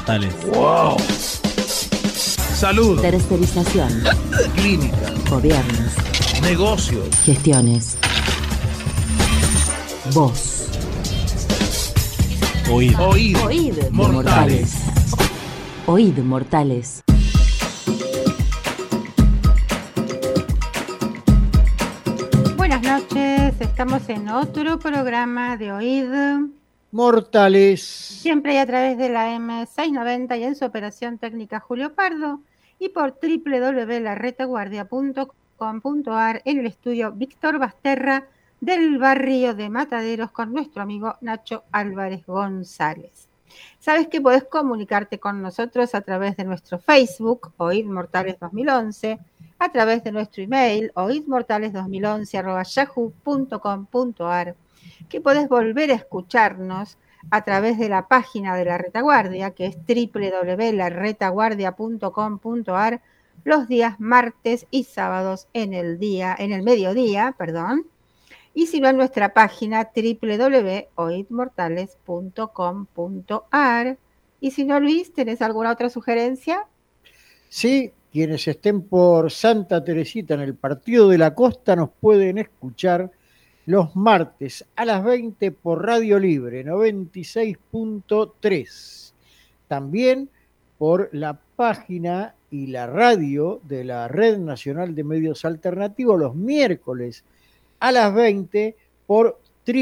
mortales. ¡Wow! Salud. Tercerización. Clínica. Gobiernos. Negocios. Gestiones. Voz. Oíd. Oíd, mortales. Oíd, mortales. Buenas noches, estamos en otro programa de Oíd Mortales. Siempre a través de la M690 y en su operación técnica Julio Pardo y por www.laretaguardia.com.ar en el estudio Víctor Basterra del barrio de Mataderos con nuestro amigo Nacho Álvarez González. Sabes que podés comunicarte con nosotros a través de nuestro Facebook, Oíd Mortales 2011, a través de nuestro email, oidmortales2011@yahoo.com.ar, que podés volver a escucharnos a través de la página de La Retaguardia, que es www.laretaguardia.com.ar, los días martes y sábados en el mediodía, y si no en nuestra página www.oidmortales.com.ar. Y si no, Luis, ¿tenés alguna otra sugerencia? Sí, quienes estén por Santa Teresita en el Partido de la Costa nos pueden escuchar los martes a las 20 por Radio Libre 96.3. También por la página y la radio de la Red Nacional de Medios Alternativos los miércoles a las 20 por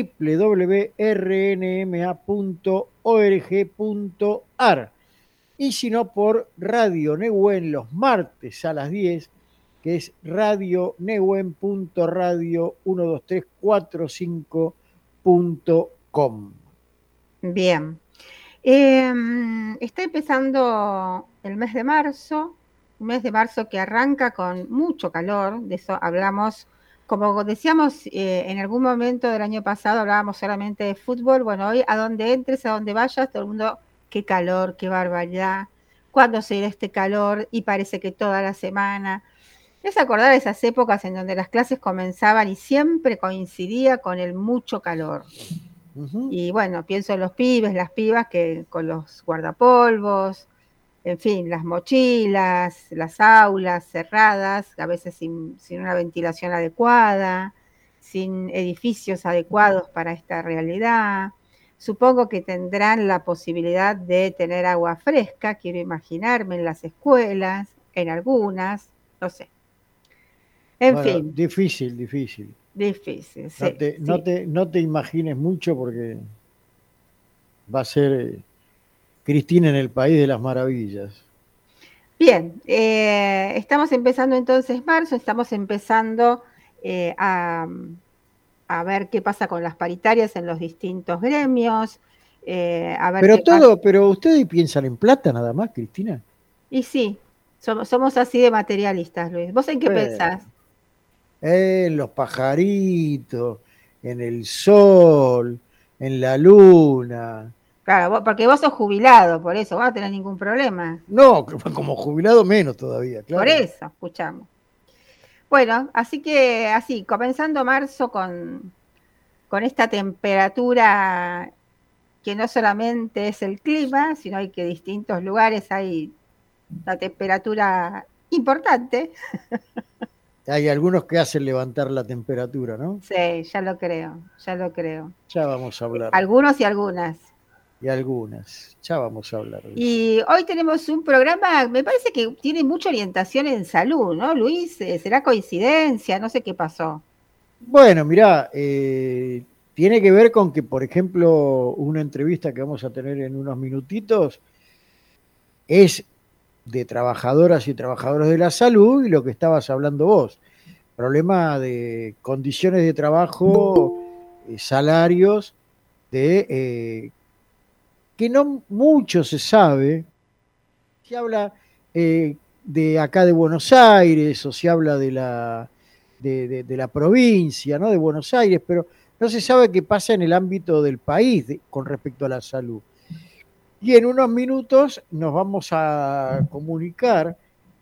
www.rnma.org.ar. Y si no, por Radio Nehuen los martes a las 10, que es radionehuen.radio12345.com. Bien. Está empezando el mes de marzo, un mes de marzo que arranca con mucho calor, de eso hablamos, como decíamos en algún momento del año pasado, hablábamos solamente de fútbol. Bueno, hoy a donde entres, a donde vayas, todo el mundo, qué calor, qué barbaridad, ¿cuándo se irá este calor? Y parece que toda la semana. Es acordar esas épocas en donde las clases comenzaban y siempre coincidía con el mucho calor. Y bueno, pienso en los pibes, las pibas que con los guardapolvos, en fin, las mochilas, las aulas cerradas, a veces sin una ventilación adecuada, sin edificios adecuados para esta realidad. Supongo que tendrán la posibilidad de tener agua fresca, quiero imaginarme, en las escuelas, en algunas, no sé. En fin. Difícil. Difícil, sí. No te imagines mucho porque va a ser Cristina en el País de las Maravillas. Bien, estamos empezando entonces marzo, estamos empezando a ver qué pasa con las paritarias en los distintos gremios. A ver pero ustedes piensan en plata nada más, Cristina. Y sí, somos así de materialistas, Luis. ¿Vos en qué pensás? En los pajaritos, en el sol, en la luna. Claro, porque vos sos jubilado, por eso, vos no tenés ningún problema. No, como jubilado menos todavía, claro. Por eso, escuchamos. Bueno, así que comenzando marzo con esta temperatura que no solamente es el clima, sino hay que distintos lugares hay una temperatura importante. Hay algunos que hacen levantar la temperatura, ¿no? Sí, ya lo creo. Ya vamos a hablar. Algunos y algunas. Ya vamos a hablar. Y hoy tenemos un programa, me parece que tiene mucha orientación en salud, ¿no, Luis? ¿Será coincidencia? No sé qué pasó. Bueno, mirá, tiene que ver con que, por ejemplo, una entrevista que vamos a tener en unos minutitos es de trabajadoras y trabajadores de la salud y lo que estabas hablando vos, problema de condiciones de trabajo, salarios, que no mucho se sabe. Se habla de acá de Buenos Aires o se habla de la provincia, ¿no? De Buenos Aires, pero no se sabe qué pasa en el ámbito del país con respecto a la salud. Y en unos minutos nos vamos a comunicar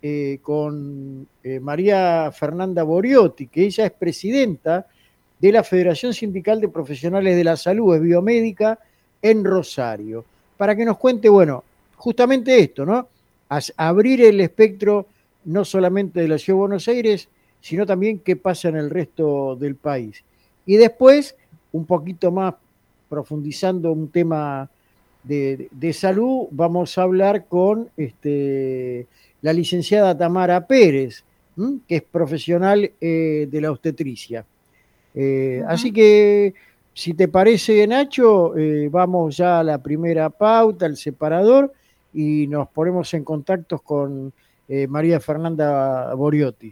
con María Fernanda Boriotti, que ella es presidenta de la Federación Sindical de Profesionales de la Salud, es biomédica en Rosario, para que nos cuente, bueno, justamente esto, ¿no? Abrir el espectro no solamente de la Ciudad de Buenos Aires, sino también qué pasa en el resto del país. Y después, un poquito más profundizando un tema de salud, vamos a hablar con la licenciada Tamara Pérez, que es profesional de la obstetricia. Así que, si te parece, Nacho, vamos ya a la primera pauta, al separador, y nos ponemos en contacto con María Fernanda Boriotti.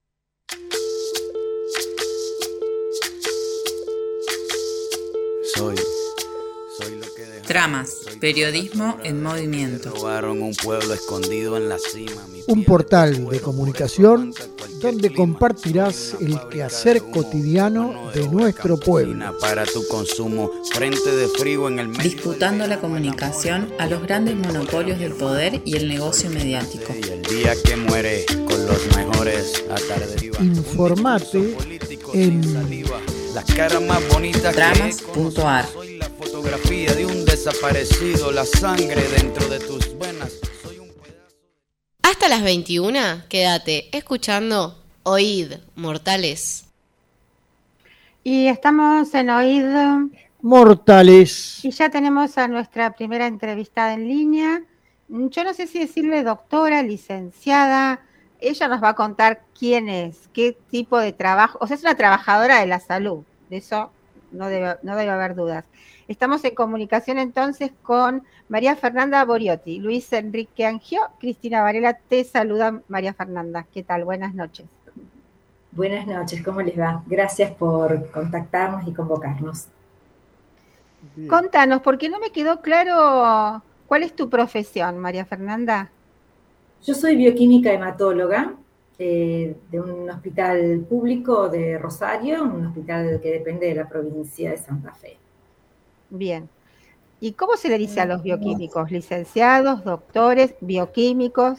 Soy lo que dejó. Tramas, periodismo en movimiento. Robaron un pueblo escondido en la cima. Un portal de comunicación donde compartirás el quehacer cotidiano de nuestro pueblo. Para tu consumo, frente de frío en el medio. Disputando la comunicación a los grandes monopolios del poder y el negocio mediático. Y el día que muere con los mejores atarderías. Informate en las caras más bonitas. Tramas.ar. Soy la fotografía de un desaparecido, la sangre dentro de tus venas. Hasta las 21, quédate escuchando Oíd, Mortales. Y estamos en Oíd Mortales. y ya tenemos a nuestra primera entrevistada en línea. Yo no sé si decirle doctora, licenciada. Ella nos va a contar quién es, qué tipo de trabajo. O sea, es una trabajadora de la salud. De eso no debe haber dudas. Estamos en comunicación entonces con María Fernanda Boriotti, Luis Enrique Angio, Cristina Varela. Te saluda María Fernanda. ¿Qué tal? Buenas noches. Buenas noches, ¿cómo les va? Gracias por contactarnos y convocarnos. Bien. Contanos, porque no me quedó claro cuál es tu profesión, María Fernanda. Yo soy bioquímica hematóloga de un hospital público de Rosario, un hospital que depende de la provincia de Santa Fe. Bien. ¿Y cómo se le dice a los bioquímicos? ¿Licenciados, doctores, bioquímicos?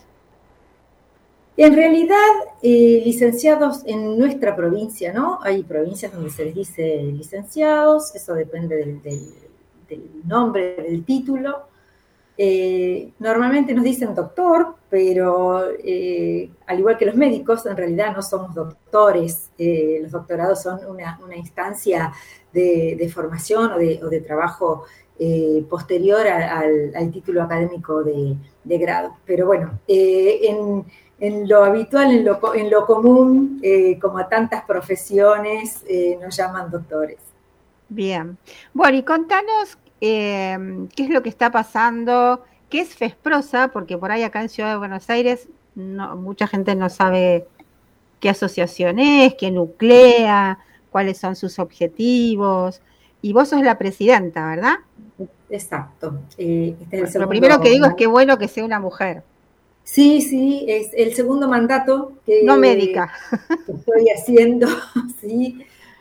En realidad, licenciados en nuestra provincia, ¿no? Hay provincias donde se les dice licenciados, eso depende del nombre, del título. Normalmente nos dicen doctor, pero al igual que los médicos, en realidad no somos doctores. Los doctorados son una instancia de formación o de trabajo posterior al título académico de grado. Pero bueno, en lo habitual, en lo común, como a tantas profesiones, nos llaman doctores. Bien. Bueno, y contanos qué es lo que está pasando, qué es FESPROSA, porque por ahí acá en Ciudad de Buenos Aires mucha gente no sabe qué asociación es, qué nuclea, cuáles son sus objetivos, y vos sos la presidenta, ¿verdad? Exacto. Lo primero que digo es que bueno que sea una mujer. Sí, es el segundo mandato que, no médica, que estoy haciendo, sí.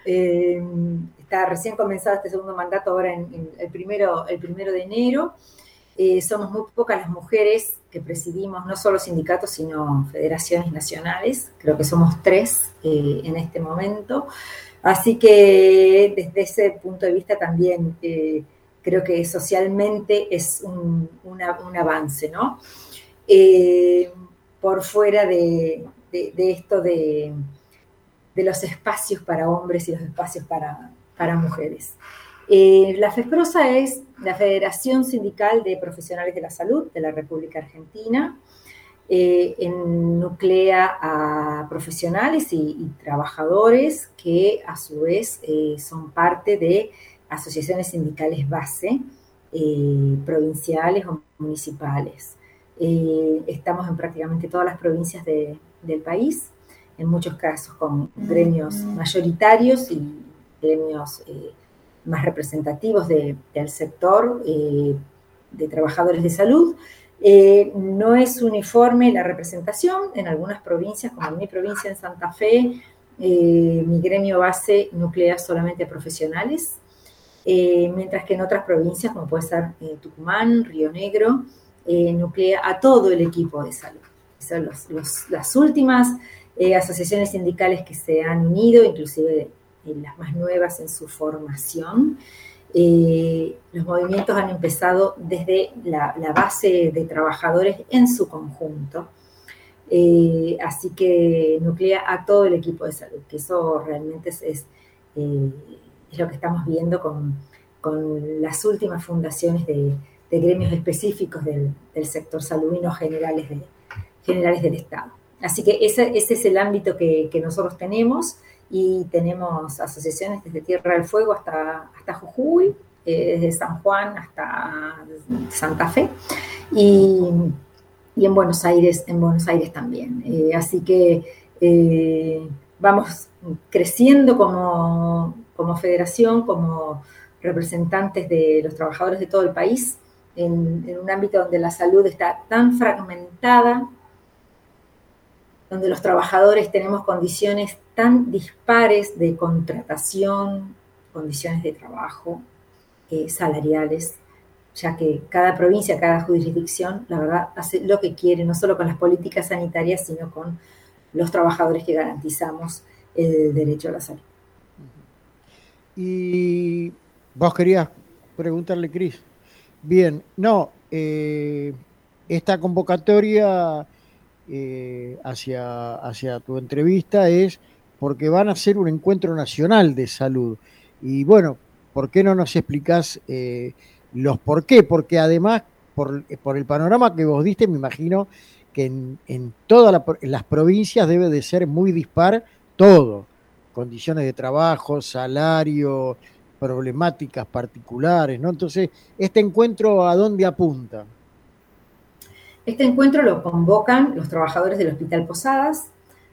Está recién comenzado este segundo mandato ahora en el primero de enero. Somos muy pocas las mujeres que presidimos no solo sindicatos, sino federaciones nacionales. Creo que somos 3 en este momento. Así que desde ese punto de vista también creo que socialmente es un avance, ¿no? Por fuera de esto de los espacios para hombres y los espacios para mujeres. La FESPROSA es la Federación Sindical de Profesionales de la Salud de la República Argentina. Nuclea a profesionales y trabajadores que a su vez son parte de asociaciones sindicales base, provinciales o municipales. Estamos en prácticamente todas las provincias del país, en muchos casos con gremios mayoritarios y gremios más representativos del sector de trabajadores de salud. No es uniforme la representación en algunas provincias, como en mi provincia, en Santa Fe, mi gremio base nuclea solamente a profesionales, mientras que en otras provincias, como puede ser Tucumán, Río Negro, nuclea a todo el equipo de salud. Son las últimas asociaciones sindicales que se han unido, inclusive las más nuevas en su formación, Los movimientos han empezado desde la base de trabajadores en su conjunto. Así que nuclea a todo el equipo de salud, que eso realmente es lo que estamos viendo con las últimas fundaciones de gremios específicos del sector salud y no generales del Estado. Así que ese es el ámbito que nosotros tenemos, y tenemos asociaciones desde Tierra del Fuego hasta Jujuy, desde San Juan hasta Santa Fe, y en Buenos Aires también. Así que vamos creciendo como federación, como representantes de los trabajadores de todo el país, en un ámbito donde la salud está tan fragmentada, donde los trabajadores tenemos condiciones tan dispares de contratación, condiciones de trabajo, salariales, ya que cada provincia, cada jurisdicción, la verdad, hace lo que quiere, no solo con las políticas sanitarias, sino con los trabajadores que garantizamos el derecho a la salud. Y vos querías preguntarle, Cris. Bien, no, esta convocatoria hacia tu entrevista es porque van a hacer un encuentro nacional de salud. Y bueno, ¿por qué no nos explicás los por qué? Porque además, por el panorama que vos diste, me imagino que en todas las provincias debe de ser muy dispar todo. Condiciones de trabajo, salario, problemáticas particulares, ¿no? Entonces, ¿este encuentro a dónde apunta? Este encuentro lo convocan los trabajadores del Hospital Posadas,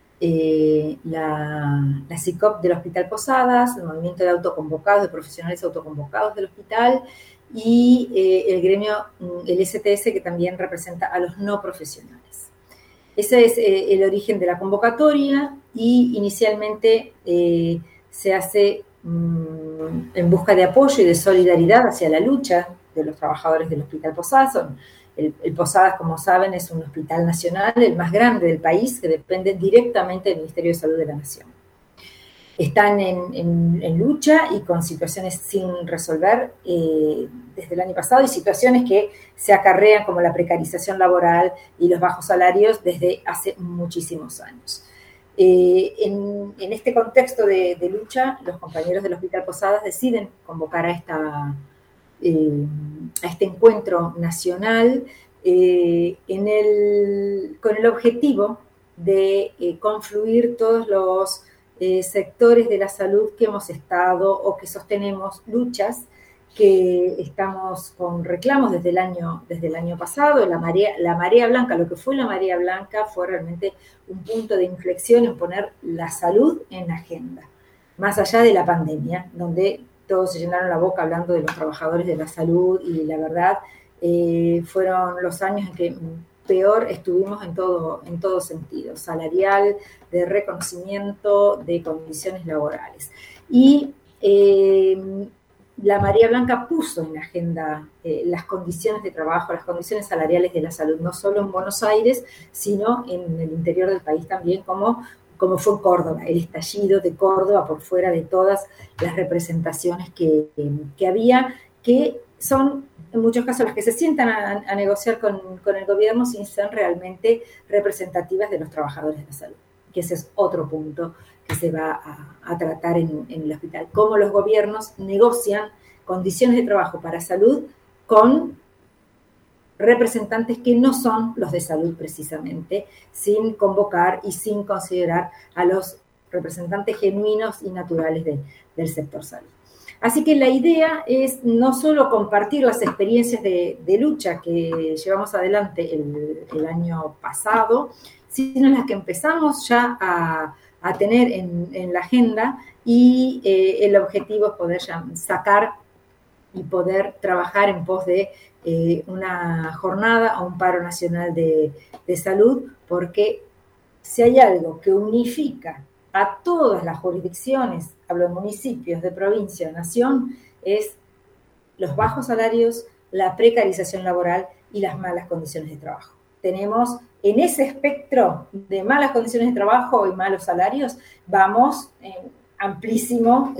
la CICOP del Hospital Posadas, el movimiento de autoconvocados, de profesionales autoconvocados del hospital, y el gremio, el STS, que también representa a los no profesionales. Ese es el origen de la convocatoria, y inicialmente se hace en busca de apoyo y de solidaridad hacia la lucha de los trabajadores del Hospital Posadas. El Posadas, como saben, es un hospital nacional, el más grande del país, que depende directamente del Ministerio de Salud de la Nación. Están en lucha y con situaciones sin resolver desde el año pasado, y situaciones que se acarrean como la precarización laboral y los bajos salarios desde hace muchísimos años. En este contexto de lucha, los compañeros del Hospital Posadas deciden convocar a este encuentro nacional con el objetivo de confluir todos los sectores de la salud que hemos estado o que sostenemos luchas, que estamos con reclamos desde el año pasado. La marea blanca, lo que fue la marea blanca, fue realmente un punto de inflexión en poner la salud en la agenda, más allá de la pandemia, donde todos se llenaron la boca hablando de los trabajadores de la salud, y la verdad fueron los años en que peor estuvimos en todo sentido, salarial, de reconocimiento, de condiciones laborales. Y la Marea Blanca puso en la agenda las condiciones de trabajo, las condiciones salariales de la salud, no solo en Buenos Aires, sino en el interior del país también, como fue en Córdoba, el estallido de Córdoba por fuera de todas las representaciones que había, que son en muchos casos las que se sientan a negociar con el gobierno sin ser realmente representativas de los trabajadores de la salud, que ese es otro punto que se va a tratar en el hospital. Cómo los gobiernos negocian condiciones de trabajo para salud con representantes que no son los de salud precisamente, sin convocar y sin considerar a los representantes genuinos y naturales del sector salud. Así que la idea es no solo compartir las experiencias de lucha que llevamos adelante el año pasado, sino las que empezamos ya a tener en la agenda, y el objetivo es poder sacar y poder trabajar en pos de una jornada o un paro nacional de salud, porque si hay algo que unifica a todas las jurisdicciones, hablo de municipios, de provincia, de nación, es los bajos salarios, la precarización laboral y las malas condiciones de trabajo. Tenemos en ese espectro de malas condiciones de trabajo y malos salarios, vamos amplísimo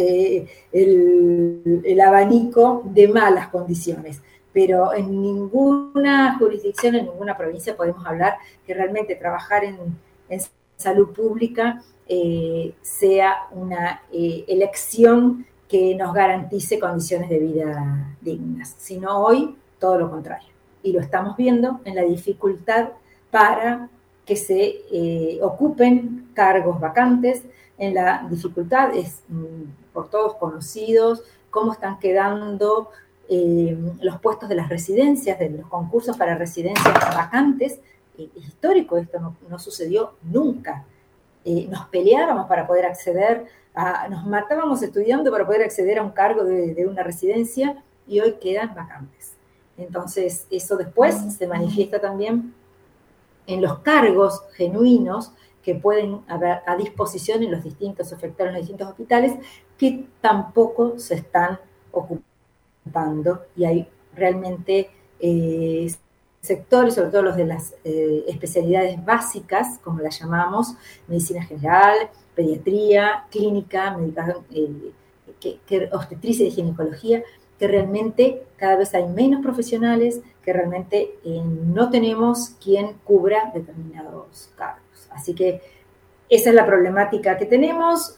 el abanico de malas condiciones, pero en ninguna jurisdicción, en ninguna provincia podemos hablar que realmente trabajar en salud pública sea una elección que nos garantice condiciones de vida dignas, sino hoy todo lo contrario. Y lo estamos viendo en la dificultad para que se ocupen cargos vacantes, en la dificultad, es por todos conocidos, cómo están quedando los puestos de las residencias, de los concursos para residencias vacantes. Es histórico, esto no sucedió nunca. Nos peleábamos para poder acceder, nos matábamos estudiando para poder acceder a un cargo de una residencia y hoy quedan vacantes. Entonces, eso después se manifiesta también en los cargos genuinos que pueden haber a disposición en los distintos ofertores, en los distintos hospitales, que tampoco se están ocupando. Y hay realmente sectores, sobre todo los de las especialidades básicas, como las llamamos, medicina general, pediatría, clínica, obstetricia y ginecología, que realmente cada vez hay menos profesionales, que realmente no tenemos quien cubra determinados cargos. Así que esa es la problemática que tenemos.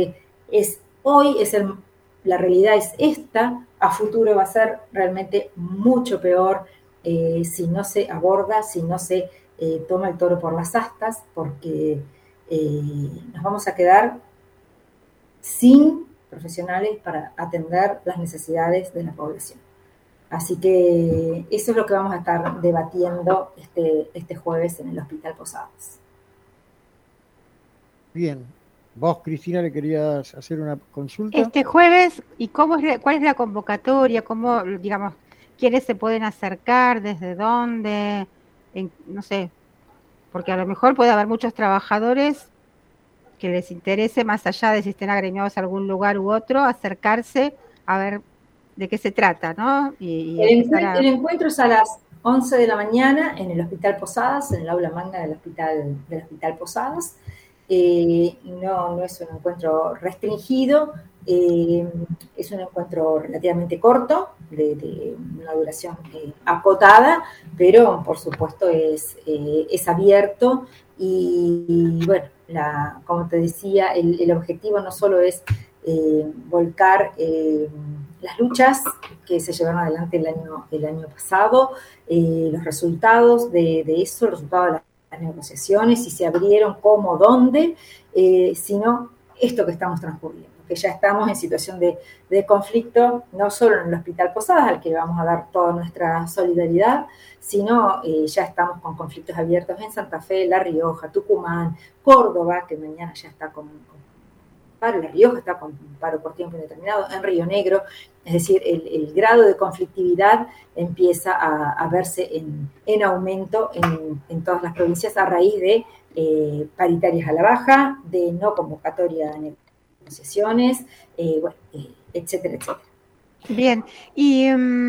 La realidad es esta, a futuro va a ser realmente mucho peor si no se aborda, si no se toma el toro por las astas, porque nos vamos a quedar sin profesionales para atender las necesidades de la población. Así que eso es lo que vamos a estar debatiendo este jueves en el Hospital Posadas. Bien. Vos, Cristina, le querías hacer una consulta. Este jueves, ¿y cuál es la convocatoria? ¿Cómo, digamos, quiénes se pueden acercar? ¿Desde dónde? No sé, porque a lo mejor puede haber muchos trabajadores que les interese, más allá de si estén agremiados a algún lugar u otro, acercarse a ver de qué se trata, ¿no? El encuentro es a las 11 de la mañana en el Hospital Posadas, en el aula magna del Hospital Posadas. No es un encuentro restringido, es un encuentro relativamente corto, de una duración acotada, pero por supuesto es abierto y bueno, como te decía, el objetivo no solo es volcar las luchas que se llevaron adelante el año pasado, los resultados de eso, los resultados de las negociaciones, si se abrieron, cómo, dónde, sino esto que estamos transcurriendo, que ya estamos en situación de conflicto, no solo en el Hospital Posadas, al que vamos a dar toda nuestra solidaridad, sino ya estamos con conflictos abiertos en Santa Fe, La Rioja, Tucumán, Córdoba, que mañana ya está con paro, La Rioja está con paro por tiempo indeterminado, en Río Negro, es decir, el grado de conflictividad empieza a verse en aumento en todas las provincias a raíz de paritarias a la baja, de no convocatoria de negociaciones, etcétera, etcétera. Bien, y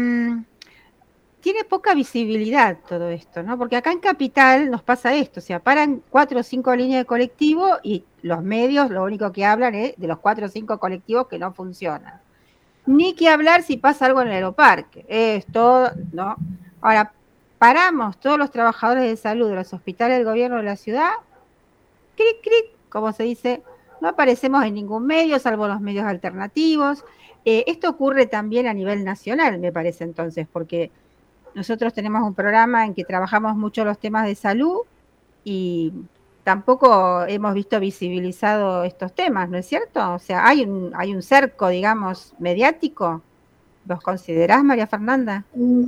tiene poca visibilidad todo esto, ¿no? Porque acá en Capital nos pasa esto, o sea, paran 4 o 5 líneas de colectivo y los medios lo único que hablan es de los 4 o 5 colectivos que no funcionan. Ni que hablar si pasa algo en el aeroparque, es todo, ¿no? Ahora, paramos todos los trabajadores de salud de los hospitales del gobierno de la ciudad, cric, cric, como se dice, no aparecemos en ningún medio, salvo los medios alternativos. Esto ocurre también a nivel nacional, me parece entonces, porque nosotros tenemos un programa en que trabajamos mucho los temas de salud y tampoco hemos visto visibilizado estos temas, ¿no es cierto? O sea, hay un cerco, digamos, mediático. ¿Los considerás, María Fernanda?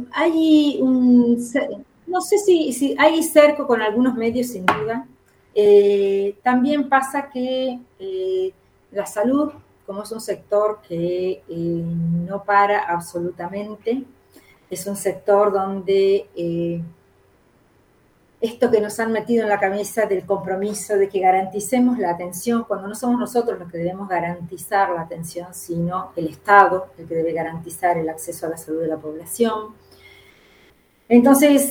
No sé si hay cerco con algunos medios, sin duda. También pasa que la salud, como es un sector que no para absolutamente, es un sector donde esto que nos han metido en la cabeza del compromiso de que garanticemos la atención, cuando no somos nosotros los que debemos garantizar la atención, sino el Estado, el que debe garantizar el acceso a la salud de la población. Entonces,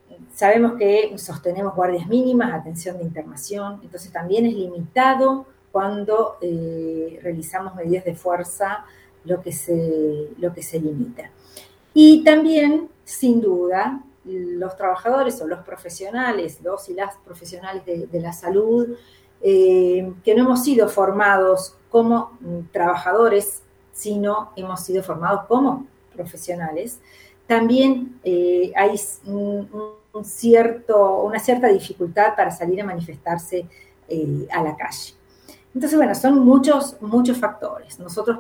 sabemos que sostenemos guardias mínimas, atención de internación, entonces también es limitado cuando realizamos medidas de fuerza lo que se limita. Y también, sin duda, los trabajadores o los profesionales, los y las profesionales de la salud, que no hemos sido formados como trabajadores, sino hemos sido formados como profesionales, también hay una cierta dificultad para salir a manifestarse a la calle. Entonces, bueno, son muchos factores. Nosotros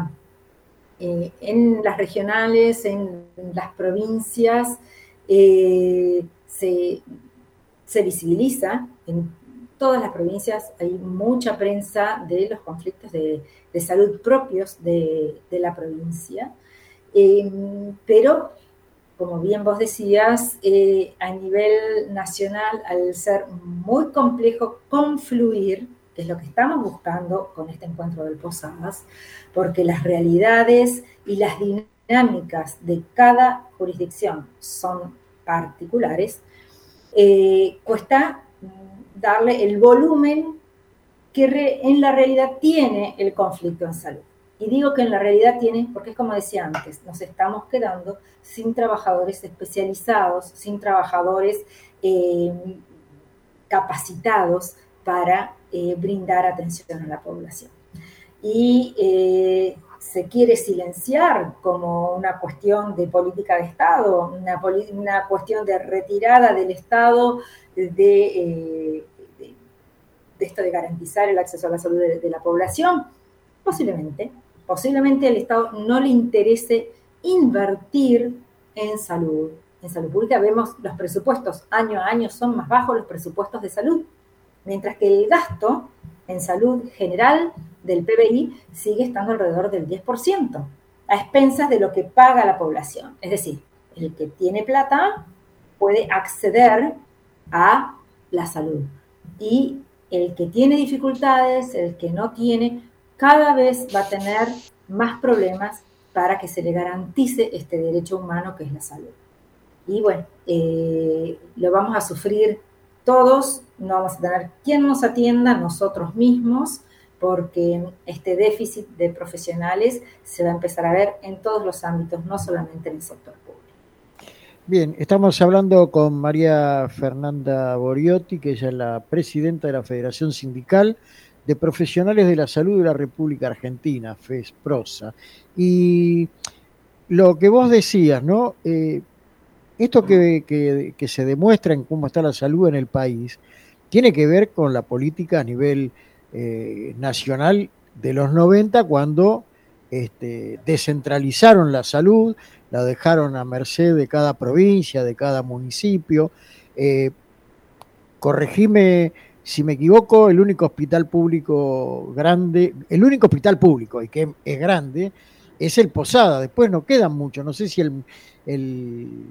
en las regionales, en las provincias, se visibiliza, en todas las provincias hay mucha prensa de los conflictos de salud propios de la provincia, pero, como bien vos decías, a nivel nacional, al ser muy complejo confluir, que es lo que estamos buscando con este encuentro del Posadas, porque las realidades y las dinámicas de cada jurisdicción son particulares, cuesta darle el volumen que en la realidad tiene el conflicto en salud. Y digo que en la realidad tiene, porque es como decía antes, nos estamos quedando sin trabajadores especializados, sin trabajadores capacitados para brindar atención a la población. Y se quiere silenciar como una cuestión de política de Estado, una cuestión de retirada del Estado de esto de garantizar el acceso a la salud de la población. Posiblemente al Estado no le interese invertir en salud pública. Vemos los presupuestos año a año son más bajos los presupuestos de salud, mientras que el gasto en salud general del PBI sigue estando alrededor del 10%, a expensas de lo que paga la población. Es decir, el que tiene plata puede acceder a la salud, y el que tiene dificultades, el que no tiene, cada vez va a tener más problemas para que se le garantice este derecho humano que es la salud. Y bueno, lo vamos a sufrir todos, no vamos a tener quien nos atienda, nosotros mismos, porque este déficit de profesionales se va a empezar a ver en todos los ámbitos, no solamente en el sector público. Bien, estamos hablando con María Fernanda Boriotti, que ella es la presidenta de la Federación Sindical de Profesionales de la Salud de la República Argentina, FESPROSA. Y lo que vos decías, ¿no? Esto que se demuestra en cómo está la salud en el país, tiene que ver con la política a nivel nacional de los 90, cuando descentralizaron la salud, la dejaron a merced de cada provincia, de cada municipio. Corregime si me equivoco, el único hospital público grande, el único hospital público y que es grande, es el Posada. Después no quedan muchos, no sé si el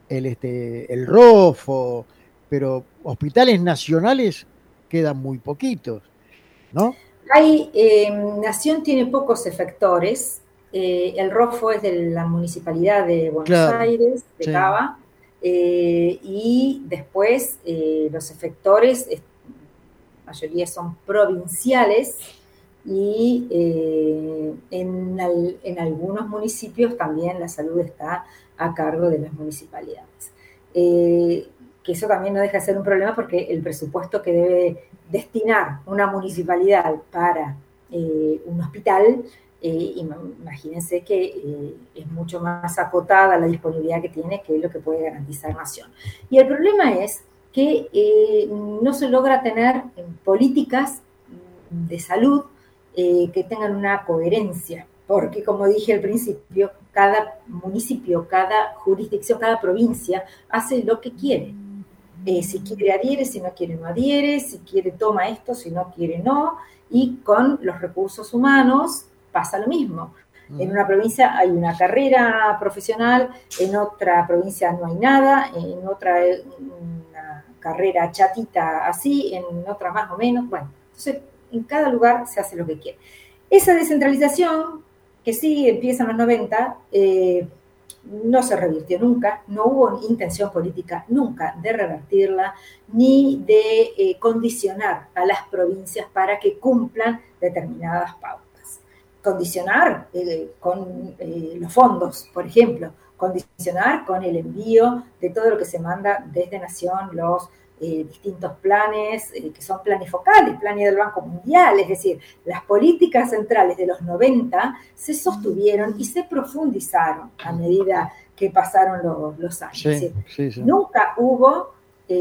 ROFO, pero hospitales nacionales quedan muy poquitos, ¿no? Nación tiene pocos efectores. El ROFO es de la Municipalidad de Buenos Aires, de sí. Cava, y después los efectores, la mayoría son provinciales, y en algunos municipios también la salud está a cargo de las municipalidades. Que eso también no deja de ser un problema, porque el presupuesto que debe destinar una municipalidad para un hospital, imagínense que es mucho más acotada la disponibilidad que tiene que lo que puede garantizar Nación. Y el problema es que no se logra tener políticas de salud que tengan una coherencia, porque, como dije al principio, cada municipio, cada jurisdicción, cada provincia hace lo que quiere. Si quiere adhiere, si no quiere no adhiere, si quiere toma esto, si no quiere no, y con los recursos humanos pasa lo mismo. En una provincia hay una carrera profesional, en otra provincia no hay nada, en otra una carrera chatita así, en otra más o menos. Bueno, entonces en cada lugar se hace lo que quiere. Esa descentralización, que sí empieza en los 90, no se revirtió nunca, no hubo intención política nunca de revertirla, ni de condicionar a las provincias para que cumplan determinadas pautas. Condicionar con los fondos, por ejemplo, condicionar con el envío de todo lo que se manda desde Nación, los distintos planes, que son planes focales, planes del Banco Mundial, es decir, las políticas centrales de los 90 se sostuvieron y se profundizaron a medida que pasaron los años. Sí, es decir, sí. Nunca hubo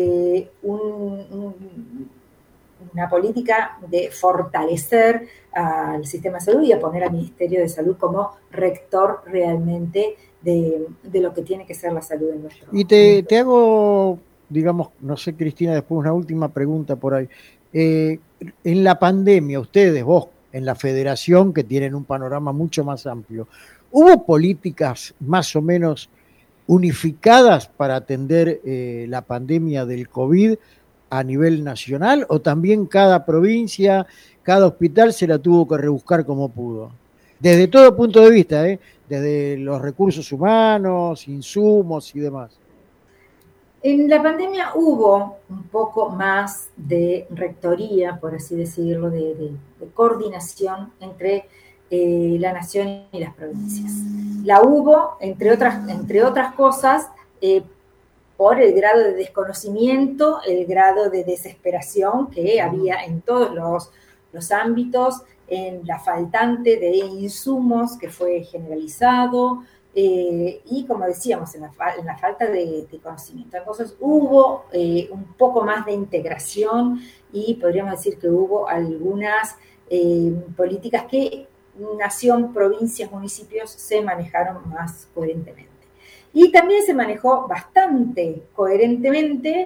una política de fortalecer al sistema de salud y a poner al Ministerio de Salud como rector realmente de lo que tiene que ser la salud en nuestro país. Y te hago, digamos, no sé, Cristina, después una última pregunta por ahí. En la pandemia, vos, en la federación, que tienen un panorama mucho más amplio, ¿hubo políticas más o menos unificadas para atender la pandemia del COVID a nivel nacional, o también cada provincia, cada hospital se la tuvo que rebuscar como pudo? Desde todo punto de vista, desde los recursos humanos, insumos y demás. En la pandemia hubo un poco más de rectoría, por así decirlo, de coordinación entre la nación y las provincias. La hubo, entre otras cosas, por el grado de desconocimiento, el grado de desesperación que había en todos los ámbitos, en la faltante de insumos que fue generalizado, y como decíamos, en la falta de conocimiento. Entonces hubo un poco más de integración y podríamos decir que hubo algunas políticas que nación, provincias, municipios se manejaron más coherentemente. Y también se manejó bastante coherentemente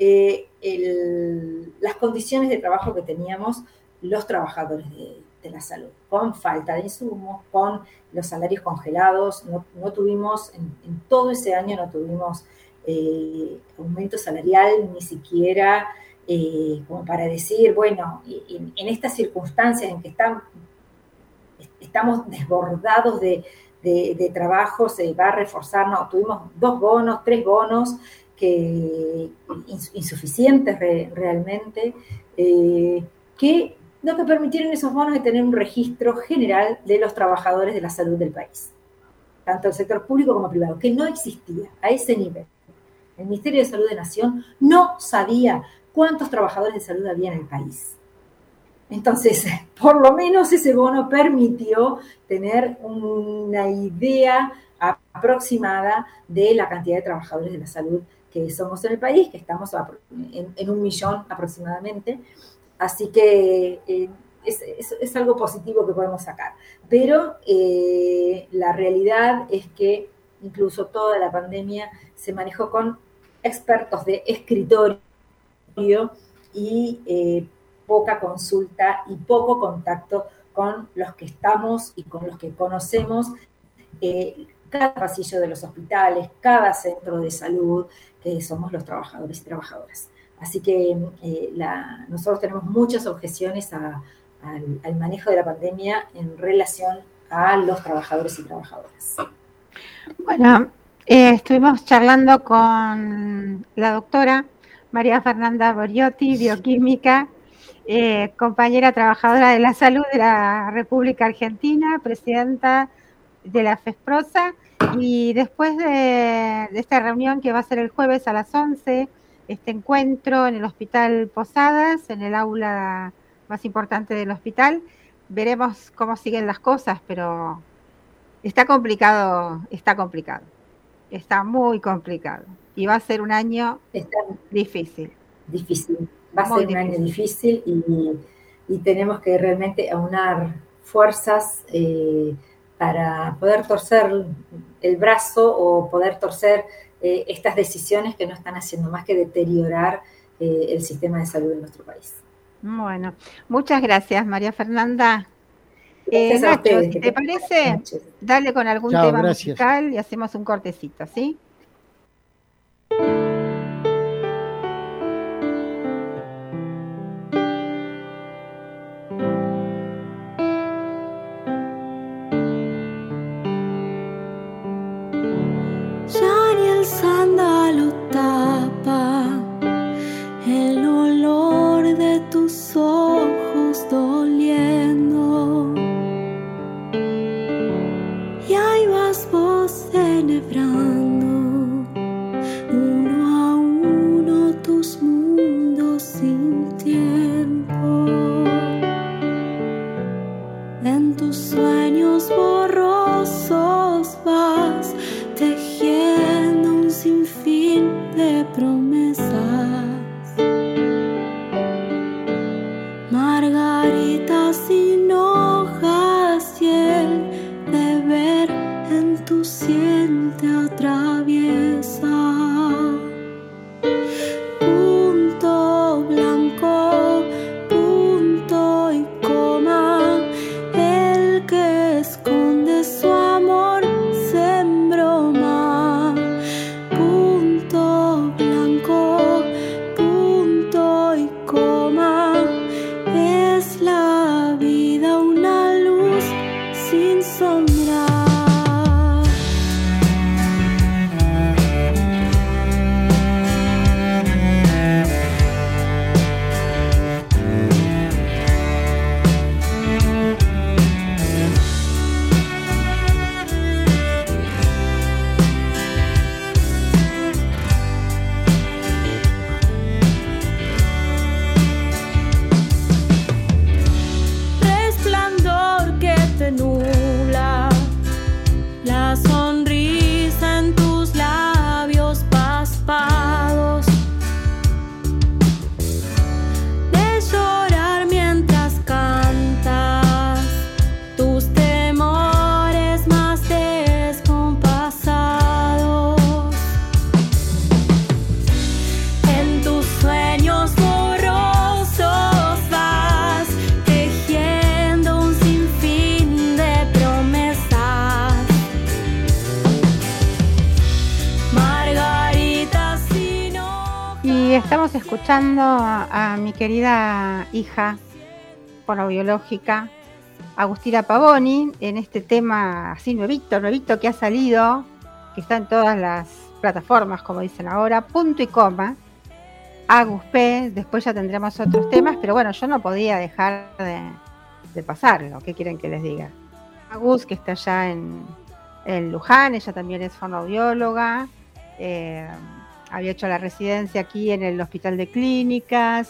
las condiciones de trabajo que teníamos los trabajadores de la salud, con falta de insumos, con los salarios congelados. No tuvimos, en todo ese año no tuvimos aumento salarial, ni siquiera como para decir, bueno, en estas circunstancias en que estamos desbordados de trabajo, se va a reforzar. No, tuvimos 2 bonos, 3 bonos, insuficientes realmente, que lo que permitieron esos bonos es tener un registro general de los trabajadores de la salud del país, tanto el sector público como privado, que no existía a ese nivel. El Ministerio de Salud de Nación no sabía cuántos trabajadores de salud había en el país. Entonces, por lo menos ese bono permitió tener una idea aproximada de la cantidad de trabajadores de la salud que somos en el país, que estamos en 1 millón aproximadamente. Así que es algo positivo que podemos sacar. Pero la realidad es que incluso toda la pandemia se manejó con expertos de escritorio y poca consulta y poco contacto con los que estamos y con los que conocemos cada pasillo de los hospitales, cada centro de salud, que somos los trabajadores y trabajadoras. Así que nosotros tenemos muchas objeciones al manejo de la pandemia en relación a los trabajadores y trabajadoras. Bueno, estuvimos charlando con la doctora María Fernanda Boriotti, bioquímica, compañera trabajadora de la salud de la República Argentina, presidenta de la FESPROSA, y después de esta reunión que va a ser el jueves a las 11, este encuentro en el Hospital Posadas, en el aula más importante del hospital, veremos cómo siguen las cosas, pero está complicado, está muy complicado, y va a ser un año difícil. Va a ser un año difícil y tenemos que realmente aunar fuerzas para poder torcer el brazo o poder torcer estas decisiones que no están haciendo más que deteriorar el sistema de salud en nuestro país. Bueno, muchas gracias, María Fernanda. Gracias a Nacho, ustedes, si te parece, dale con algún tema musical y hacemos un cortecito, ¿sí? escuchando a mi querida hija fonobiológica, Agustina Pavoni, en este tema así nuevito que ha salido, que está en todas las plataformas, como dicen ahora, punto y coma, Agus P. Después ya tendremos otros temas, pero bueno, yo no podía dejar de pasarlo. ¿Qué quieren que les diga? Agus, que está allá en Luján, ella también es fonoaudióloga, había hecho la residencia aquí en el Hospital de Clínicas,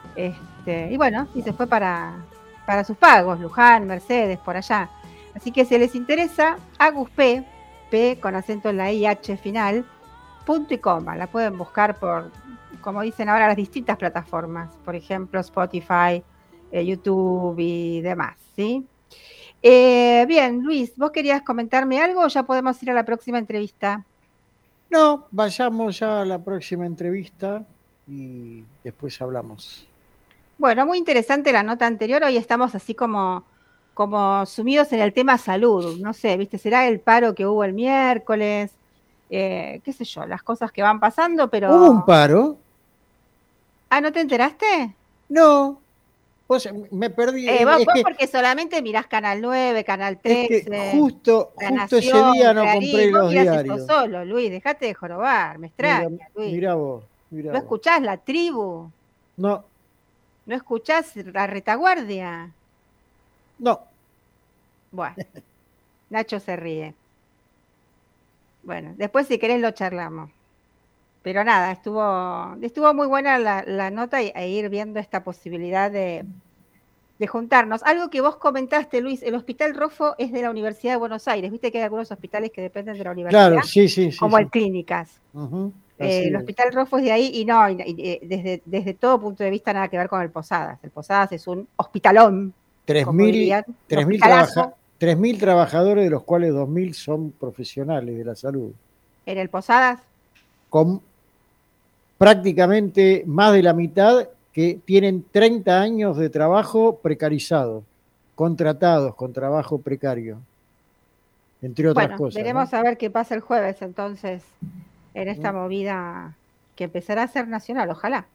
y bueno, y se fue para sus pagos, Luján, Mercedes, por allá. Así que si les interesa, Agus P con acento en la IH final, punto y coma, la pueden buscar por, como dicen ahora, las distintas plataformas, por ejemplo, Spotify, YouTube y demás, ¿sí? Bien, Luis, ¿vos querías comentarme algo o ya podemos ir a la próxima entrevista? No, vayamos ya a la próxima entrevista y después hablamos. Bueno, muy interesante la nota anterior. Hoy estamos así como sumidos en el tema salud. No sé, ¿viste? Será el paro que hubo el miércoles, qué sé yo, las cosas que van pasando, pero... ¿Hubo un paro? ¿Ah, no te enteraste? No. Vos me perdí. Vos porque solamente mirás Canal 9, Canal 13. Es que justo Nación, ese día no Clarín, compré los diarios. Eso solo, Luis, dejate de jorobar, me extraña, Luis. Mirá vos. ¿No escuchás La Tribu? No. ¿No escuchás La Retaguardia? No. Bueno, Nacho se ríe. Bueno, después si querés lo charlamos. Pero nada, estuvo muy buena la nota e ir viendo esta posibilidad de juntarnos. Algo que vos comentaste, Luis, el Hospital Rofo es de la Universidad de Buenos Aires. Viste que hay algunos hospitales que dependen de la universidad. Claro, sí. Como el Clínicas. El Hospital Rofo es de ahí y no, desde todo punto de vista nada que ver con el Posadas. El Posadas es un hospitalón. 3.000 trabajadores, de los cuales 2.000 son profesionales de la salud. ¿En el Posadas? Con prácticamente más de la mitad que tienen 30 años de trabajo precarizado, contratados con trabajo precario, entre otras cosas. Veremos a ver qué pasa el jueves entonces en esta movida que empezará a ser nacional, ojalá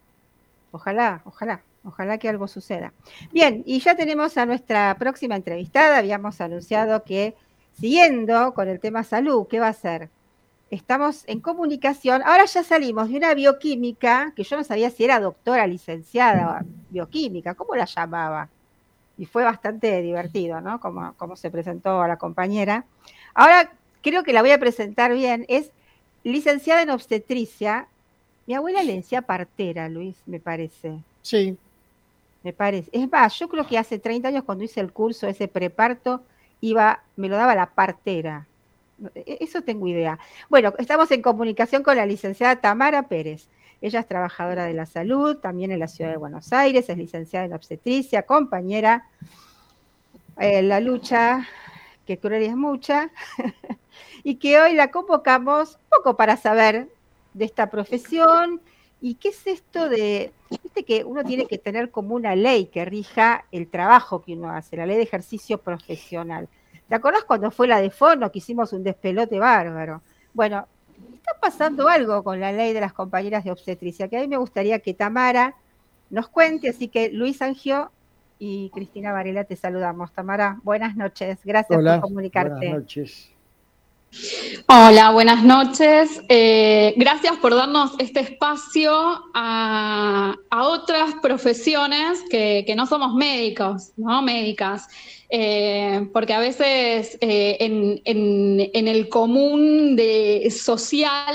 que algo suceda. Bien, y ya tenemos a nuestra próxima entrevistada. Habíamos anunciado que siguiendo con el tema salud, ¿qué va a ser? Estamos en comunicación, ahora ya salimos de una bioquímica, que yo no sabía si era doctora, licenciada, bioquímica, ¿cómo la llamaba? Y fue bastante divertido, ¿no? Como se presentó a la compañera. Ahora creo que la voy a presentar bien, es licenciada en obstetricia. Mi abuela le decía partera, Luis, me parece. Sí. Me parece. Es más, yo creo que hace 30 años cuando hice el curso, ese preparto, me lo daba la partera. Eso tengo idea. Bueno, estamos en comunicación con la licenciada Tamara Pérez. Ella es trabajadora de la salud, también en la ciudad de Buenos Aires, es licenciada en obstetricia, compañera en la lucha, que cruel es mucha, y que hoy la convocamos un poco para saber de esta profesión y qué es esto de, viste que uno tiene que tener como una ley que rija el trabajo que uno hace, la ley de ejercicio profesional. ¿Te acordás cuando fue la de Fono que hicimos un despelote bárbaro? Bueno, está pasando algo con la ley de las compañeras de obstetricia, que a mí me gustaría que Tamara nos cuente, así que Luis Angio y Cristina Varela te saludamos. Tamara, buenas noches, gracias por comunicarte. Buenas noches. Hola, buenas noches. Gracias por darnos este espacio a otras profesiones que no somos médicos, ¿no? Médicas. Porque a veces en el común social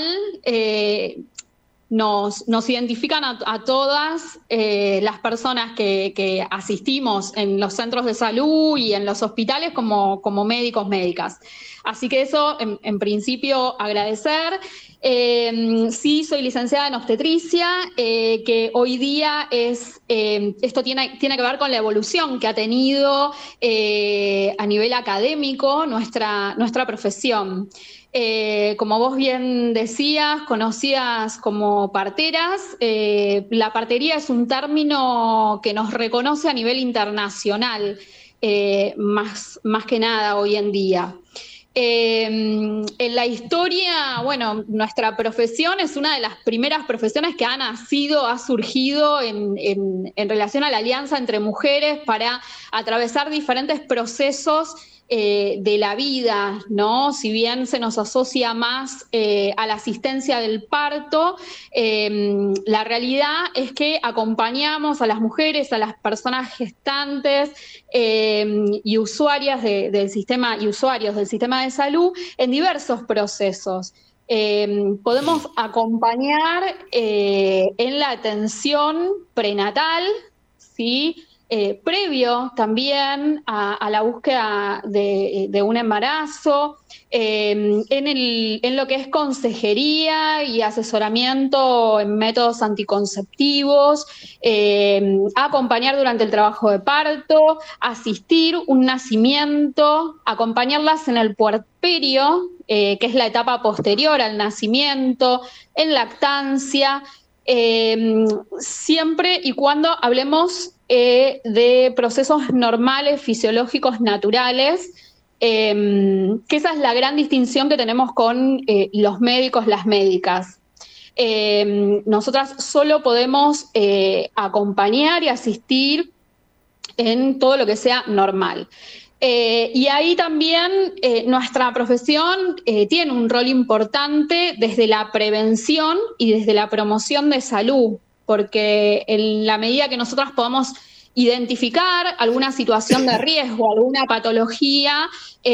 nos identifican a todas las personas que asistimos en los centros de salud y en los hospitales como médicos, médicas. Así que eso, en principio, agradecer. Sí, soy licenciada en obstetricia, que hoy día esto tiene que ver con la evolución que ha tenido a nivel académico nuestra profesión. Como vos bien decías, conocidas como parteras, la partería es un término que nos reconoce a nivel internacional, más que nada hoy en día. En la historia, bueno, nuestra profesión es una de las primeras profesiones que ha surgido en relación a la alianza entre mujeres para atravesar diferentes procesos de la vida, ¿no? Si bien se nos asocia más a la asistencia del parto, la realidad es que acompañamos a las mujeres, a las personas gestantes y usuarias del sistema y usuarios del sistema de salud en diversos procesos. Podemos acompañar en la atención prenatal, ¿sí? Previo también a la búsqueda de un embarazo, en lo que es consejería y asesoramiento en métodos anticonceptivos, acompañar durante el trabajo de parto, asistir un nacimiento, acompañarlas en el puerperio, que es la etapa posterior al nacimiento, en lactancia, siempre y cuando hablemos de procesos normales, fisiológicos, naturales, que esa es la gran distinción que tenemos con los médicos, las médicas. Nosotras solo podemos acompañar y asistir en todo lo que sea normal. Y ahí también nuestra profesión tiene un rol importante desde la prevención y desde la promoción de salud, porque en la medida que nosotras podamos identificar alguna situación de riesgo, alguna patología,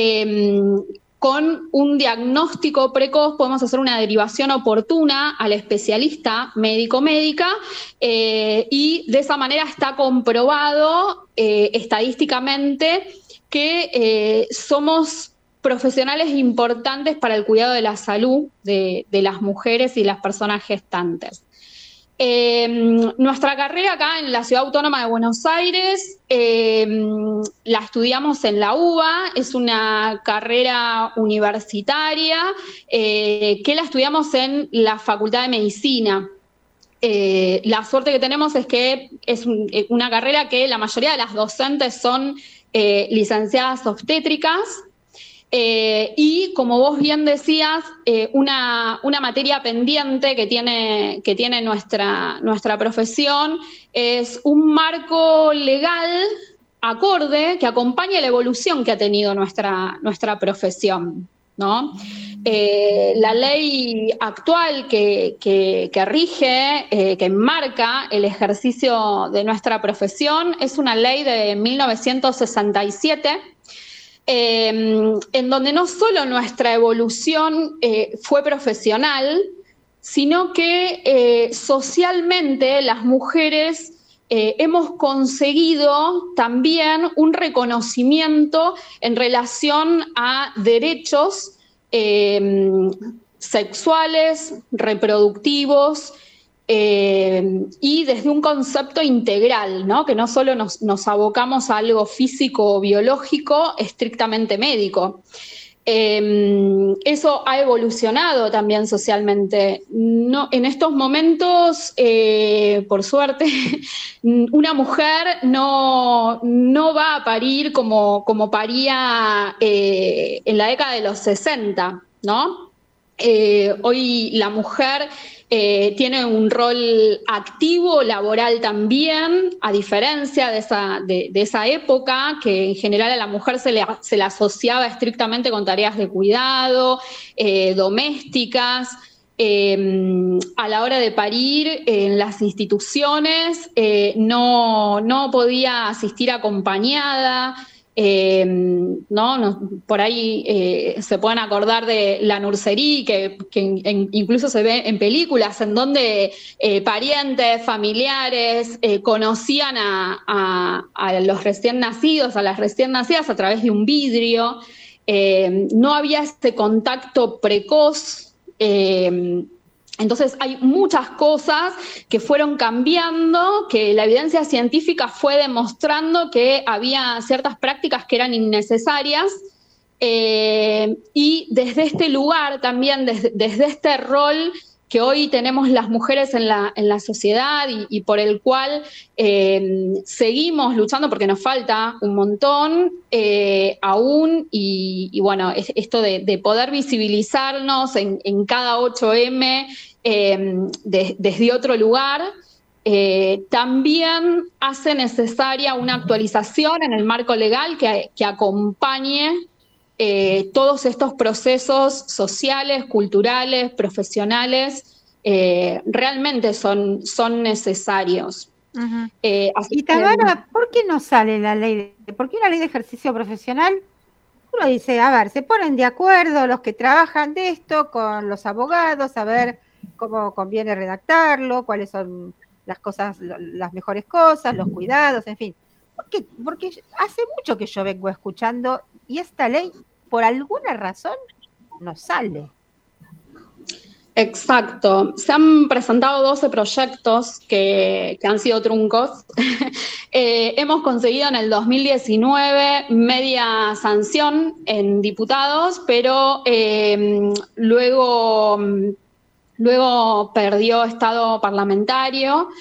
con un diagnóstico precoz podemos hacer una derivación oportuna al especialista médico-médica y de esa manera está comprobado estadísticamente que somos profesionales importantes para el cuidado de la salud de las mujeres y las personas gestantes. Nuestra carrera acá en la Ciudad Autónoma de Buenos Aires la estudiamos en la UBA, es una carrera universitaria que la estudiamos en la Facultad de Medicina. La suerte que tenemos es que es una carrera que la mayoría de las docentes son licenciadas obstétricas. Y como vos bien decías, una materia pendiente que tiene nuestra profesión es un marco legal acorde que acompañe la evolución que ha tenido nuestra profesión, ¿no? La ley actual que rige, que enmarca el ejercicio de nuestra profesión es una ley de 1967, en donde no solo nuestra evolución fue profesional, sino que socialmente las mujeres hemos conseguido también un reconocimiento en relación a derechos sexuales, reproductivos, y desde un concepto integral, ¿no? Que no solo nos abocamos a algo físico o biológico estrictamente médico. Eso ha evolucionado también socialmente. No, en estos momentos, por suerte, una mujer no va a parir como paría en la década de los 60, ¿no? Hoy la mujer tiene un rol activo, laboral también, a diferencia de esa época, que en general a la mujer se le asociaba estrictamente con tareas de cuidado, domésticas. A la hora de parir en las instituciones no podía asistir acompañada. Por ahí se pueden acordar de la nursería, que incluso se ve en películas en donde parientes, familiares conocían a los recién nacidos, a las recién nacidas a través de un vidrio. No había este contacto precoz. Entonces hay muchas cosas que fueron cambiando, que la evidencia científica fue demostrando que había ciertas prácticas que eran innecesarias, y desde este lugar también, desde este rol que hoy tenemos las mujeres en la sociedad y por el cual seguimos luchando porque nos falta un montón aún y bueno, esto de poder visibilizarnos en cada 8M desde otro lugar, también hace necesaria una actualización en el marco legal que acompañe todos estos procesos sociales, culturales, profesionales, realmente son necesarios. Uh-huh. Y Tamara, ¿por qué no sale la ley? ¿Por qué una ley de ejercicio profesional? Uno dice, a ver, se ponen de acuerdo los que trabajan de esto con los abogados, a ver cómo conviene redactarlo, cuáles son las cosas, las mejores cosas, los cuidados, en fin. ¿Por qué? Porque hace mucho que yo vengo escuchando y esta ley, por alguna razón, no sale. Exacto. Se han presentado 12 proyectos que han sido truncos. Hemos conseguido en el 2019 media sanción en diputados, pero luego perdió estado parlamentario.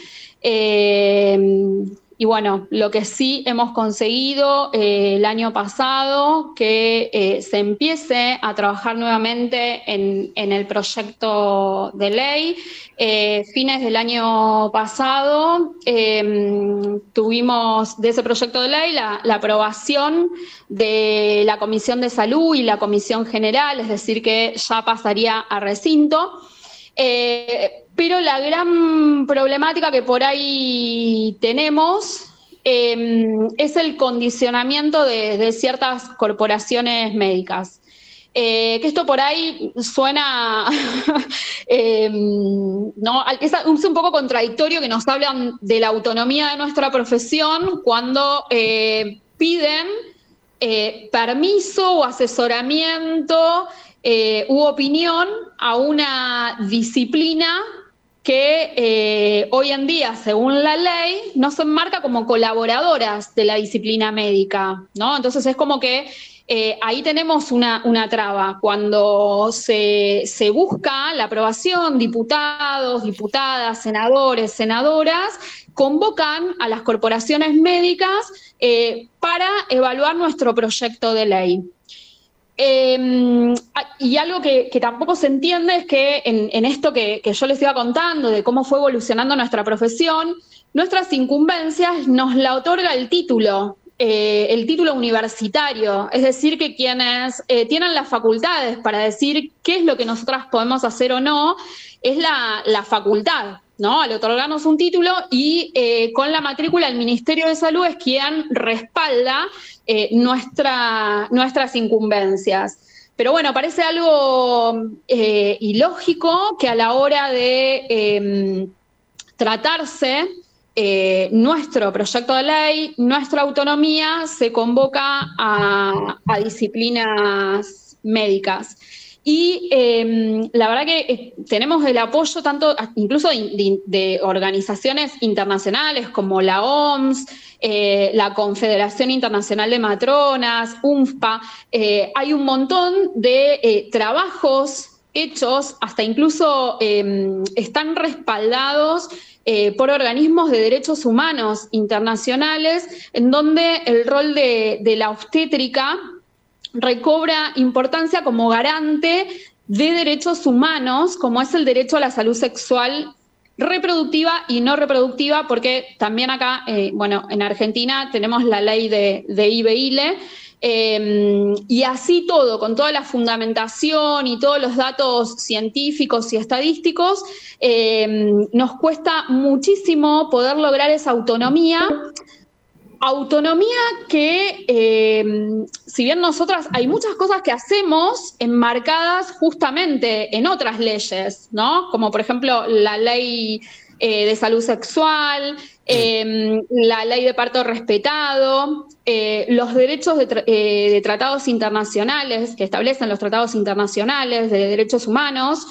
Y bueno, lo que sí hemos conseguido el año pasado, que se empiece a trabajar nuevamente en el proyecto de ley. Fines del año pasado tuvimos de ese proyecto de ley la aprobación de la Comisión de Salud y la Comisión General, es decir, que ya pasaría a recinto. Pero la gran problemática que por ahí tenemos es el condicionamiento de ciertas corporaciones médicas. Que esto por ahí suena, ¿no? Es un poco contradictorio que nos hablan de la autonomía de nuestra profesión cuando piden permiso o asesoramiento u opinión a una disciplina que hoy en día, según la ley, no se enmarca como colaboradoras de la disciplina médica, ¿no? Entonces es como que ahí tenemos una traba. Cuando se busca la aprobación, diputados, diputadas, senadores, senadoras, convocan a las corporaciones médicas para evaluar nuestro proyecto de ley. Y algo que tampoco se entiende es que en esto que yo les iba contando de cómo fue evolucionando nuestra profesión, nuestras incumbencias nos la otorga el título universitario, es decir, que quienes tienen las facultades para decir qué es lo que nosotras podemos hacer o no, es la facultad, ¿no? Al otorgarnos un título y con la matrícula el Ministerio de Salud es quien respalda nuestras incumbencias. Pero bueno, parece algo ilógico que a la hora de tratarse nuestro proyecto de ley, nuestra autonomía, se convoca a disciplinas médicas. Y la verdad que tenemos el apoyo tanto incluso de organizaciones internacionales como la OMS, la Confederación Internacional de Matronas, UNFPA. Hay un montón de trabajos hechos, hasta incluso están respaldados por organismos de derechos humanos internacionales, en donde el rol de la obstétrica recobra importancia como garante de derechos humanos, como es el derecho a la salud sexual reproductiva y no reproductiva, porque también acá, en Argentina tenemos la ley de IBE-ILE, y así todo, con toda la fundamentación y todos los datos científicos y estadísticos, nos cuesta muchísimo poder lograr esa autonomía que, si bien nosotras hay muchas cosas que hacemos enmarcadas justamente en otras leyes, ¿no? Como por ejemplo la ley de salud sexual, la ley de parto respetado, los derechos de tratados internacionales que establecen los tratados internacionales de derechos humanos,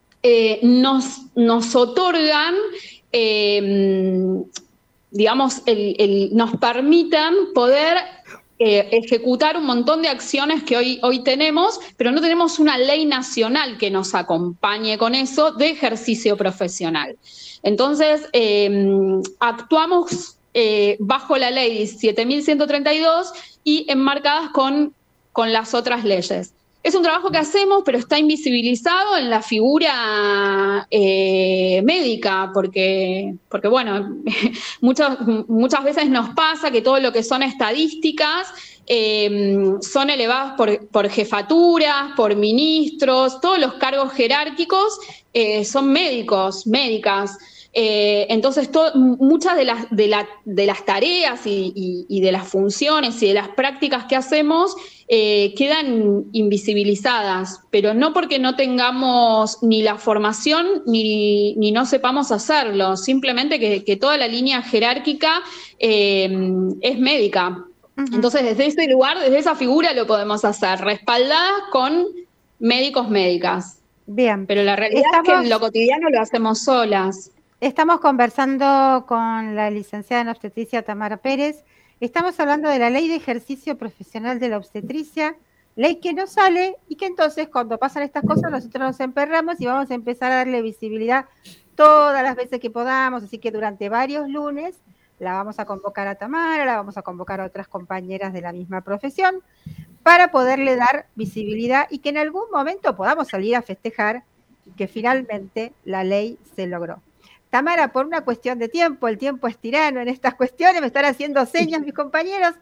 nos otorgan digamos, nos permitan poder ejecutar un montón de acciones que hoy tenemos, pero no tenemos una ley nacional que nos acompañe con eso de ejercicio profesional. Entonces, actuamos bajo la ley 7.132 y enmarcadas con las otras leyes. Es un trabajo que hacemos, pero está invisibilizado en la figura médica, porque bueno, muchas veces nos pasa que todo lo que son estadísticas son elevadas por jefaturas, por ministros, todos los cargos jerárquicos son médicos, médicas. Entonces, muchas de las tareas y de las funciones y de las prácticas que hacemos quedan invisibilizadas, pero no porque no tengamos ni la formación ni no sepamos hacerlo, simplemente que toda la línea jerárquica es médica. Entonces, desde ese lugar, desde esa figura lo podemos hacer, respaldadas con médicos, médicas. Bien. Pero la realidad es que en lo cotidiano lo hacemos solas. Estamos conversando con la licenciada en obstetricia Tamara Pérez. Estamos hablando de la Ley de Ejercicio Profesional de la Obstetricia, ley que no sale y que entonces cuando pasan estas cosas nosotros nos emperramos y vamos a empezar a darle visibilidad todas las veces que podamos. Así que durante varios lunes la vamos a convocar a Tamara, la vamos a convocar a otras compañeras de la misma profesión para poderle dar visibilidad y que en algún momento podamos salir a festejar que finalmente la ley se logró. Tamara, por una cuestión de tiempo, el tiempo es tirano en estas cuestiones, me están haciendo señas mis compañeros.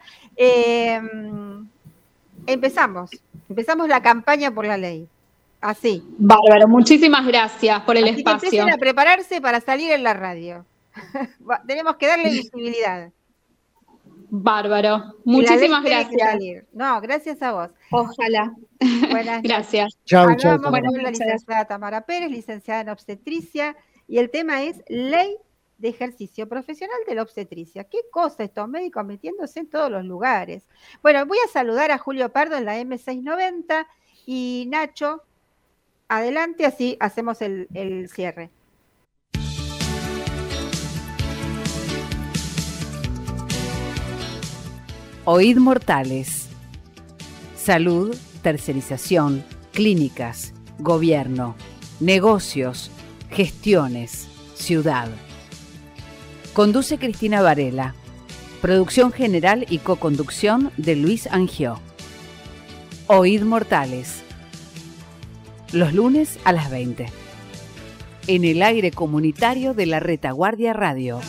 Empezamos la campaña por la ley. Así. Bárbaro, muchísimas gracias por el Así espacio. Que empiecen a prepararse para salir en la radio. Tenemos que darle visibilidad. Bárbaro, muchísimas gracias. No, gracias a vos. Ojalá. Buenas gracias. Chao, Bueno, la licenciada Tamara Pérez, licenciada en obstetricia. Y el tema es Ley de Ejercicio Profesional de la Obstetricia. ¿Qué cosa estos médicos metiéndose en todos los lugares? Bueno, voy a saludar a Julio Pardo en la M690 y Nacho, adelante, así hacemos el cierre. Oíd Mortales. Salud, tercerización, clínicas, gobierno, negocios, gestiones, ciudad. Conduce Cristina Varela. Producción general y coconducción de Luis Angió. Oíd Mortales. Los lunes a las 20. En el aire comunitario de la Retaguardia Radio.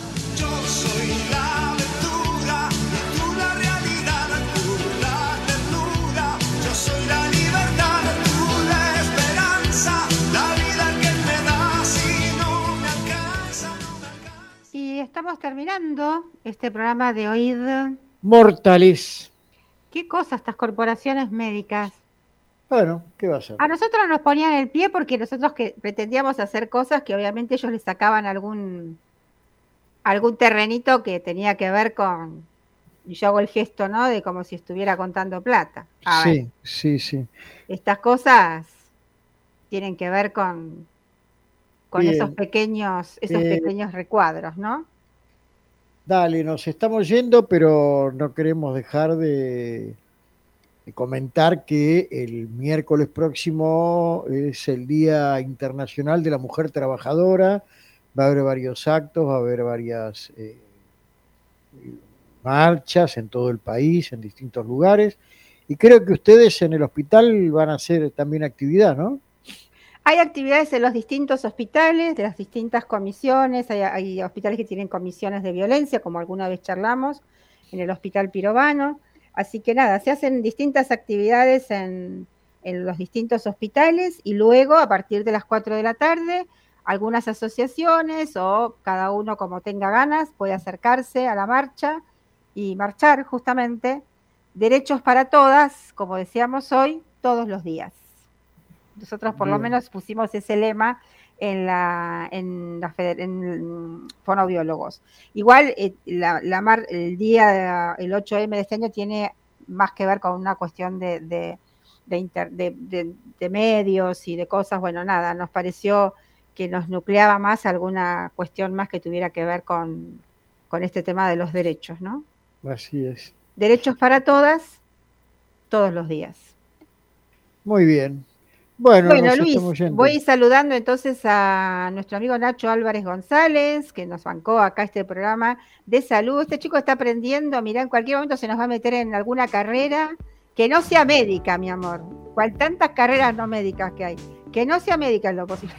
Estamos terminando este programa de Oíd Mortales. ¿Qué cosas estas corporaciones médicas? Bueno, ¿qué va a ser? A nosotros nos ponían el pie porque nosotros que pretendíamos hacer cosas que obviamente ellos les sacaban algún terrenito que tenía que ver con, y yo hago el gesto, ¿no? De como si estuviera contando plata. Sí. Estas cosas tienen que ver con esos pequeños recuadros, ¿no? Dale, nos estamos yendo, pero no queremos dejar de comentar que el miércoles próximo es el Día Internacional de la Mujer Trabajadora. Va a haber varios actos, va a haber varias marchas en todo el país, en distintos lugares. Y creo que ustedes en el hospital van a hacer también actividad, ¿no? Hay actividades en los distintos hospitales, de las distintas comisiones, hay hospitales que tienen comisiones de violencia, como alguna vez charlamos, en el Hospital Pirovano. Así que nada, se hacen distintas actividades en los distintos hospitales y luego, a partir de las 4 de la tarde, algunas asociaciones o cada uno como tenga ganas puede acercarse a la marcha y marchar justamente derechos para todas, como decíamos hoy, todos los días. Nosotros por lo menos pusimos ese lema en fonobiólogos. Igual el día, el 8M de este año tiene más que ver con una cuestión de medios y de cosas. Bueno, nada, nos pareció que nos nucleaba más alguna cuestión más que tuviera que ver con este tema de los derechos, ¿no? Así es. Derechos para todas, todos los días. Muy bien. Bueno, Luis, voy saludando entonces a nuestro amigo Nacho Álvarez González, que nos bancó acá este programa de salud. Este chico está aprendiendo, mirá, en cualquier momento se nos va a meter en alguna carrera que no sea médica, mi amor. Tantas carreras no médicas que hay. Que no sea médica en lo posible.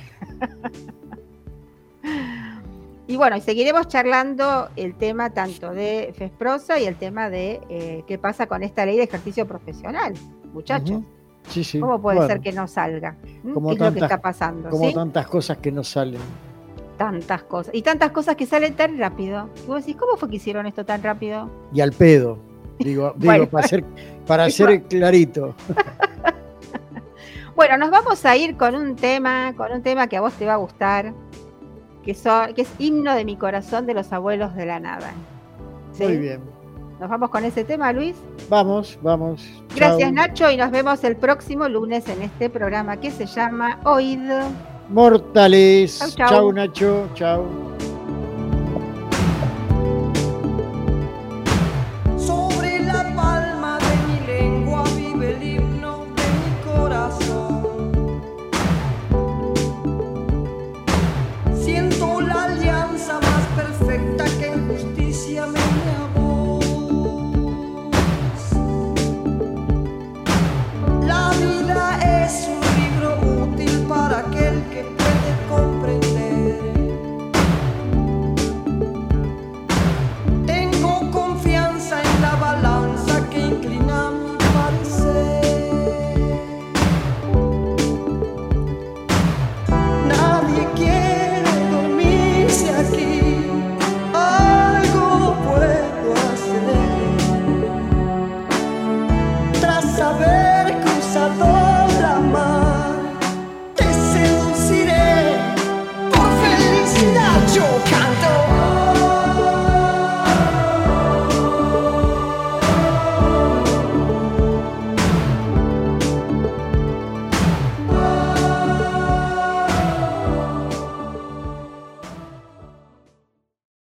Y bueno, y seguiremos charlando el tema tanto de FESPROSA y el tema de qué pasa con esta ley de ejercicio profesional, muchachos. Sí, sí. ¿Cómo puede ser que no salga? ¿Qué es lo que está pasando? Como tantas cosas que no salen. Tantas cosas. Y tantas cosas que salen tan rápido. Y vos decís, ¿cómo fue que hicieron esto tan rápido? Y al pedo. Digo, bueno, para ser clarito. Bueno, nos vamos a ir con un tema que a vos te va a gustar, que es Himno de mi corazón de los abuelos de la nada. ¿Sí? Muy bien. ¿Nos vamos con ese tema, Luis? Vamos. Gracias, Chau. Nacho, y nos vemos el próximo lunes en este programa que se llama Oíd Mortales. Chau. Chau, Nacho. Chau. Sobre la palma de mi lengua vive el himno de mi corazón. Siento la alianza más perfecta que en justicia me une a vos. La vida es un libro útil para aquel que puede comprender. Tengo confianza en la balanza que inclina mi parecer. Nadie quiere dormirse aquí, algo puedo hacer tras saber